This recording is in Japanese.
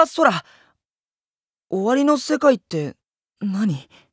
空、終わりの世界って何？